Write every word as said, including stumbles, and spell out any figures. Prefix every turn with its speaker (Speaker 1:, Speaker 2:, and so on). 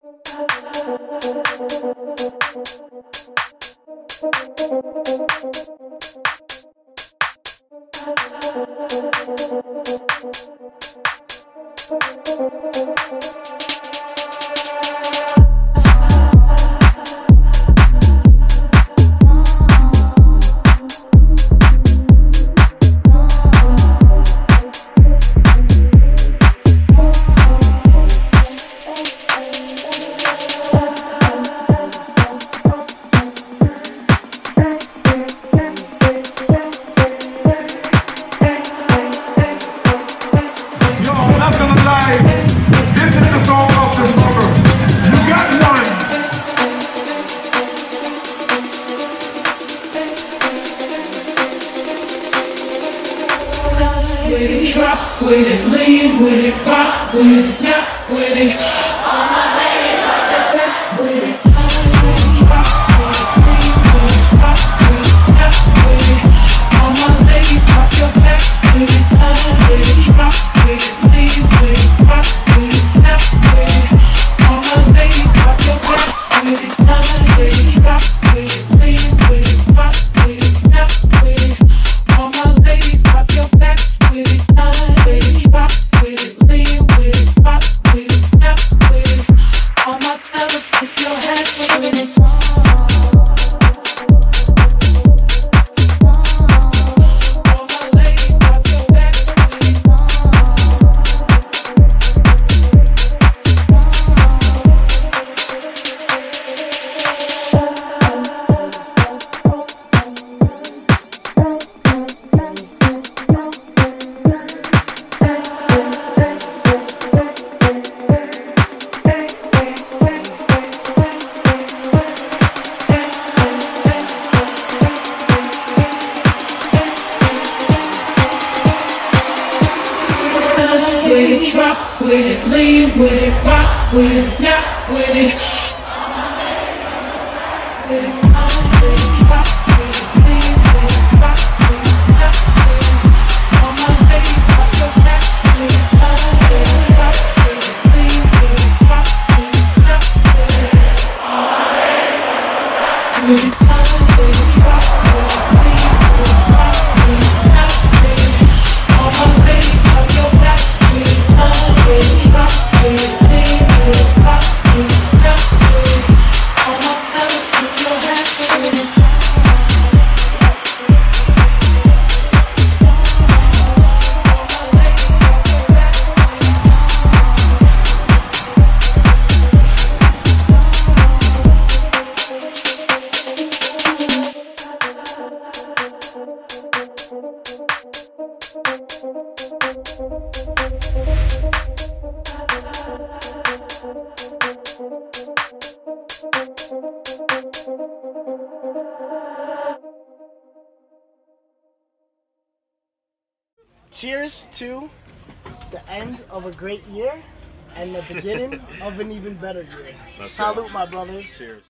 Speaker 1: With it, drop with it, lean with it, rock with it, snap with it. All my ladies got the best with it. Drop with it, lean with it, rock with it, snap with it. All my ladies got your best with it. With it, drop with it, lean with it, rock with it, snap with it. All my ladies got your best with it. With it, drop with it, lean with it, rock with it, snap with it. All my ladies got your best. With it, with it, drop with it, lean with it, rock with it, snap with it. All my fellas, put your hands with it. All my ladies got your best with it. With it, drop with it, lean with it, rock with it, snap with it. With it, with it, drop with it, lean with it, rock with it, snap with it. All my ladies got your best with it. With it, drop with it, lean with it, rock with it, snap with it. All my ladies with it, with it, drop with it, lean with it, rock with it, snap with it. All my ladies got your best. With it, drop with it, lean with it, rock with it, snap with it. All my fellas, put your hands with it. All my ladies got your best with it.
Speaker 2: Cheers to the end of a great year and the beginning of an even better year. Salute, my brothers.
Speaker 3: Cheers.